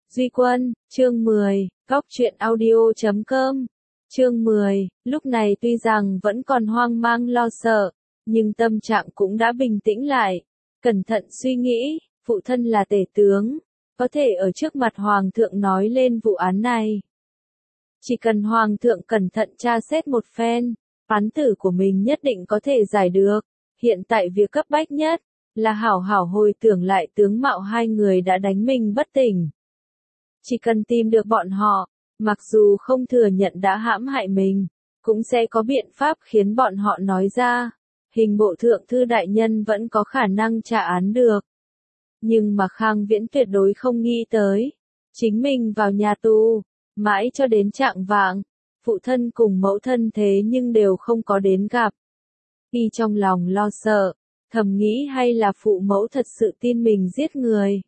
Duy Quân, chương 10, góc truyện audio.com. Chương 10, lúc này tuy rằng vẫn còn hoang mang lo sợ, nhưng tâm trạng cũng đã bình tĩnh lại. Cẩn thận suy nghĩ, phụ thân là tể tướng, có thể ở trước mặt hoàng thượng nói lên vụ án này. Chỉ cần hoàng thượng cẩn thận tra xét một phen, án tử của mình nhất định có thể giải được. Hiện tại việc cấp bách nhất là hảo hảo hồi tưởng lại tướng mạo hai người đã đánh mình bất tỉnh. Chỉ cần tìm được bọn họ, mặc dù không thừa nhận đã hãm hại mình, cũng sẽ có biện pháp khiến bọn họ nói ra. Hình bộ thượng thư đại nhân vẫn có khả năng trả án được. Nhưng mà Khang Viễn tuyệt đối không nghĩ tới. Chính mình vào nhà tù, mãi cho đến trạng vạng, phụ thân cùng mẫu thân thế nhưng đều không có đến gặp. Y trong lòng lo sợ, thầm nghĩ hay là phụ mẫu thật sự tin mình giết người.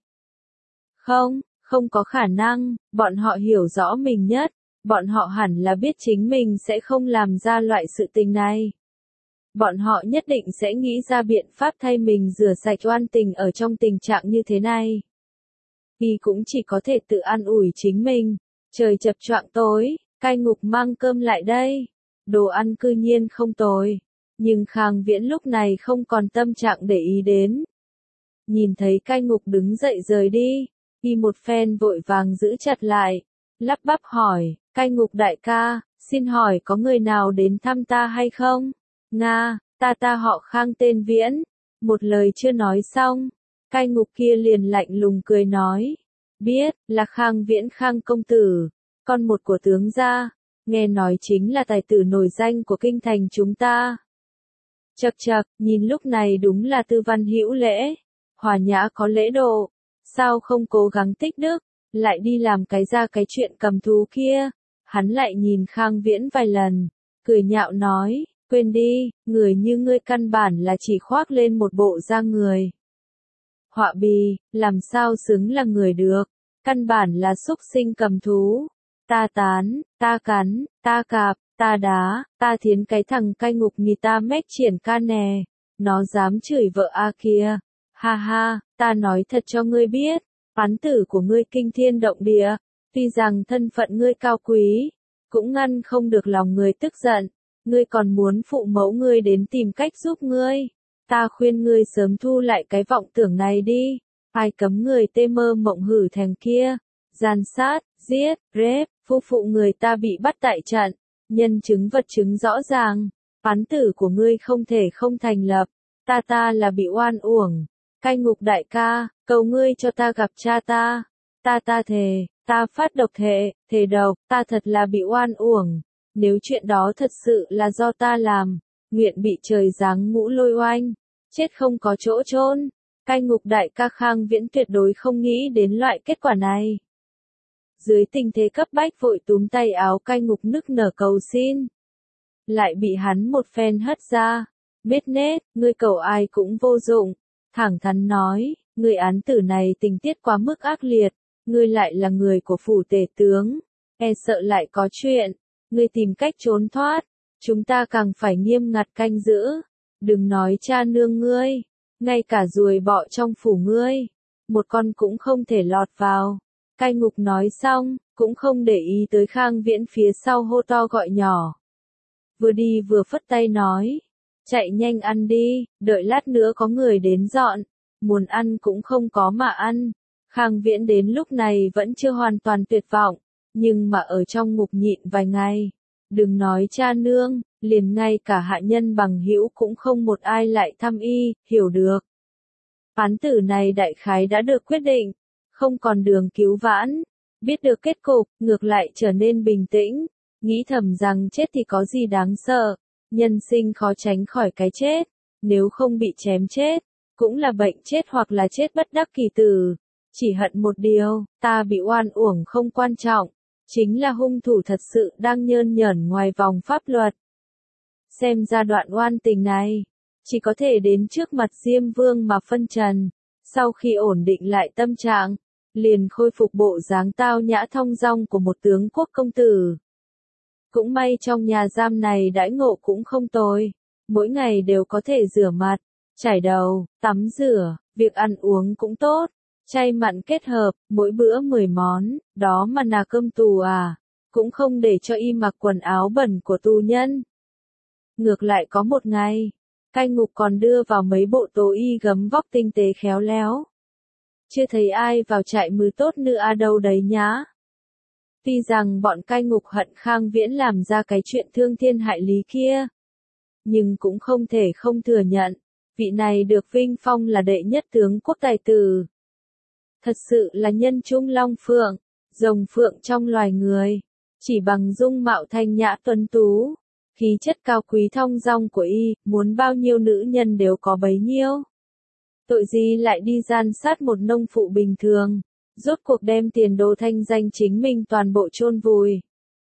Không có khả năng, bọn họ hiểu rõ mình nhất, bọn họ hẳn là biết chính mình sẽ không làm ra loại sự tình này. Bọn họ nhất định sẽ nghĩ ra biện pháp thay mình rửa sạch oan tình ở trong tình trạng như thế này. Y cũng chỉ có thể tự an ủi chính mình, trời chập choạng tối, cai ngục mang cơm lại đây. Đồ ăn cư nhiên không tồi, nhưng Khang Viễn lúc này không còn tâm trạng để ý đến. Nhìn thấy cai ngục đứng dậy rời đi, Y một phen vội vàng giữ chặt lại, lắp bắp hỏi, cai ngục đại ca, xin hỏi có người nào đến thăm ta hay không? Nga, ta họ Khang tên Viễn. Một lời chưa nói xong, cai ngục kia liền lạnh lùng cười nói, biết, là Khang Viễn Khang công tử, con một của tướng gia, nghe nói chính là tài tử nổi danh của kinh thành chúng ta. Chậc, nhìn lúc này đúng là tư văn hữu lễ, hòa nhã có lễ độ. Sao không cố gắng tích đức, lại đi làm cái chuyện cầm thú kia. Hắn lại nhìn Khang Viễn vài lần, cười nhạo nói, quên đi, người như ngươi căn bản là chỉ khoác lên một bộ da người. Họa bì, làm sao xứng là người được, căn bản là súc sinh cầm thú. Ta tán, ta cắn, ta cạp, ta đá, ta thiến cái thằng cai ngục nhì ta mách triển ca nè, nó dám chửi vợ a kia. Ha ha, ta nói thật cho ngươi biết, án tử của ngươi kinh thiên động địa, tuy rằng thân phận ngươi cao quý, cũng ngăn không được lòng người tức giận, ngươi còn muốn phụ mẫu ngươi đến tìm cách giúp ngươi. Ta khuyên ngươi sớm thu lại cái vọng tưởng này đi, ai cấm người tê mơ mộng hử thèm kia, gian sát, giết, rếp, phụ người ta bị bắt tại trận, nhân chứng vật chứng rõ ràng, án tử của ngươi không thể không thành lập, ta là bị oan uổng. Cai ngục đại ca, cầu ngươi cho ta gặp cha ta. Ta thề, ta phát độc thề độc, ta thật là bị oan uổng. Nếu chuyện đó thật sự là do ta làm, nguyện bị trời giáng ngũ lôi oanh, chết không có chỗ chôn. Cai ngục đại ca Khang Viễn tuyệt đối không nghĩ đến loại kết quả này. Dưới tình thế cấp bách vội túm tay áo cai ngục nức nở cầu xin. Lại bị hắn một phen hất ra. Biết nết, ngươi cầu ai cũng vô dụng. Thẳng thắn nói, người án tử này tình tiết quá mức ác liệt, ngươi lại là người của phủ tể tướng, e sợ lại có chuyện, ngươi tìm cách trốn thoát, chúng ta càng phải nghiêm ngặt canh giữ, đừng nói cha nương ngươi, ngay cả ruồi bọ trong phủ ngươi, một con cũng không thể lọt vào. Cai ngục nói xong, cũng không để ý tới Khang Viễn phía sau hô to gọi nhỏ. Vừa đi vừa phất tay nói. Chạy nhanh ăn đi, đợi lát nữa có người đến dọn, muốn ăn cũng không có mà ăn. Khang Viễn đến lúc này vẫn chưa hoàn toàn tuyệt vọng, nhưng mà ở trong ngục nhịn vài ngày. Đừng nói cha nương, liền ngay cả hạ nhân bằng hữu cũng không một ai lại thăm y, hiểu được. Án tử này đại khái đã được quyết định, không còn đường cứu vãn, biết được kết cục, ngược lại trở nên bình tĩnh, nghĩ thầm rằng chết thì có gì đáng sợ. Nhân sinh khó tránh khỏi cái chết, nếu không bị chém chết, cũng là bệnh chết hoặc là chết bất đắc kỳ tử. Chỉ hận một điều, ta bị oan uổng không quan trọng, chính là hung thủ thật sự đang nhơn nhởn ngoài vòng pháp luật. Xem ra đoạn oan tình này, chỉ có thể đến trước mặt Diêm Vương mà phân trần, sau khi ổn định lại tâm trạng, liền khôi phục bộ dáng tao nhã thong dong của một tướng quốc công tử. Cũng may trong nhà giam này đãi ngộ cũng không tồi, mỗi ngày đều có thể rửa mặt, chải đầu, tắm rửa, việc ăn uống cũng tốt, Chay mặn kết hợp, mỗi bữa 10 món, đó mà là cơm tù à, cũng không để cho y mặc quần áo bẩn của tù nhân. Ngược lại có một ngày, cai ngục còn đưa vào mấy bộ tố y gấm vóc tinh tế khéo léo. Chưa thấy ai vào trại mư tốt nữa à đâu đấy nhá. Tuy rằng bọn cai ngục hận Khang Viễn làm ra cái chuyện thương thiên hại lý kia, nhưng cũng không thể không thừa nhận, vị này được vinh phong là đệ nhất tướng quốc tài tử. Thật sự là nhân trung long phượng, rồng phượng trong loài người, chỉ bằng dung mạo thanh nhã tuấn tú, khí chất cao quý thong dong của y, muốn bao nhiêu nữ nhân đều có bấy nhiêu. Tội gì lại đi gian sát một nông phụ bình thường, rốt cuộc đem tiền đồ thanh danh chính mình toàn bộ chôn vùi.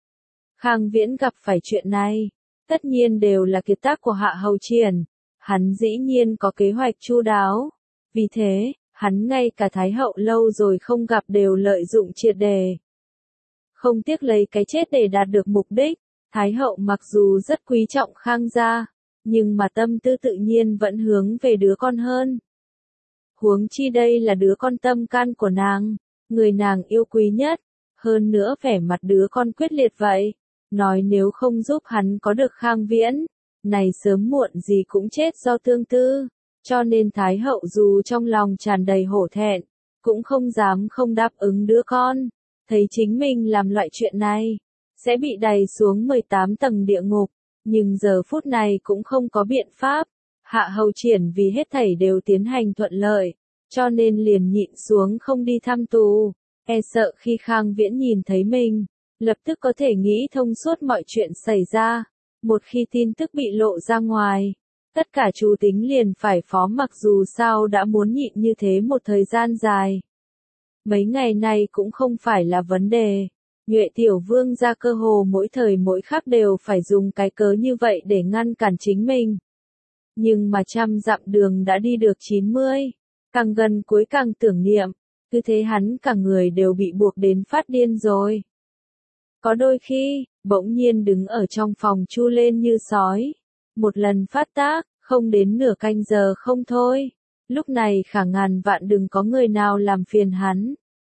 Khang Viễn gặp phải chuyện này, tất nhiên đều là kiệt tác của Hạ Hầu Triển, hắn dĩ nhiên có kế hoạch chu đáo, vì thế, hắn ngay cả Thái hậu lâu rồi không gặp đều lợi dụng triệt đề. Không tiếc lấy cái chết để đạt được mục đích, Thái hậu mặc dù rất quý trọng Khang gia, nhưng mà tâm tư tự nhiên vẫn hướng về đứa con hơn. Huống chi đây là đứa con tâm can của nàng, người nàng yêu quý nhất, hơn nữa vẻ mặt đứa con quyết liệt vậy, nói nếu không giúp hắn có được Khang Viễn, này sớm muộn gì cũng chết do tương tư, cho nên Thái hậu dù trong lòng tràn đầy hổ thẹn, cũng không dám không đáp ứng đứa con, thấy chính mình làm loại chuyện này, sẽ bị đày xuống 18 tầng địa ngục, nhưng giờ phút này cũng không có biện pháp. Hạ Hầu Triển vì hết thảy đều tiến hành thuận lợi, cho nên liền nhịn xuống không đi thăm tù, e sợ khi Khang Viễn nhìn thấy mình, lập tức có thể nghĩ thông suốt mọi chuyện xảy ra. Một khi tin tức bị lộ ra ngoài, tất cả chủ tính liền phải phó mặc dù sao đã muốn nhịn như thế một thời gian dài. Mấy ngày này cũng không phải là vấn đề, Nhuệ Tiểu Vương ra cơ hồ mỗi thời mỗi khắc đều phải dùng cái cớ như vậy để ngăn cản chính mình. Nhưng mà trăm dặm đường đã đi được 90, càng gần cuối càng tưởng niệm, cứ thế hắn cả người đều bị buộc đến phát điên rồi. Có đôi khi, bỗng nhiên đứng ở trong phòng chu lên như sói, một lần phát tác, không đến nửa canh giờ không thôi, lúc này khả ngàn vạn đừng có người nào làm phiền hắn.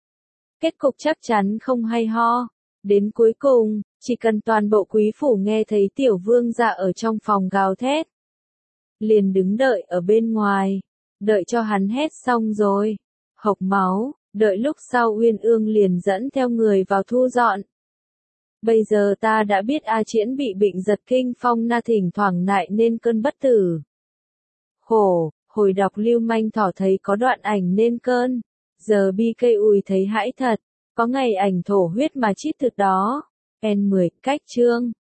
Kết cục chắc chắn không hay ho, đến cuối cùng, chỉ cần toàn bộ quý phủ nghe thấy Tiểu Vương ra ở trong phòng gào thét, liền đứng đợi ở bên ngoài, đợi cho hắn hét xong rồi, hộc máu, đợi lúc sau Uyên Ương liền dẫn theo người vào thu dọn. Bây giờ ta đã biết A Chiễn bị bệnh giật kinh phong na thỉnh thoảng nại nên cơn bất tử. Khổ, hồi đọc Lưu Manh Thỏ thấy có đoạn ảnh nên cơn, giờ bi cây ùi thấy hãi thật, có ngày ảnh thổ huyết mà chít thực đó. N10, cách chương.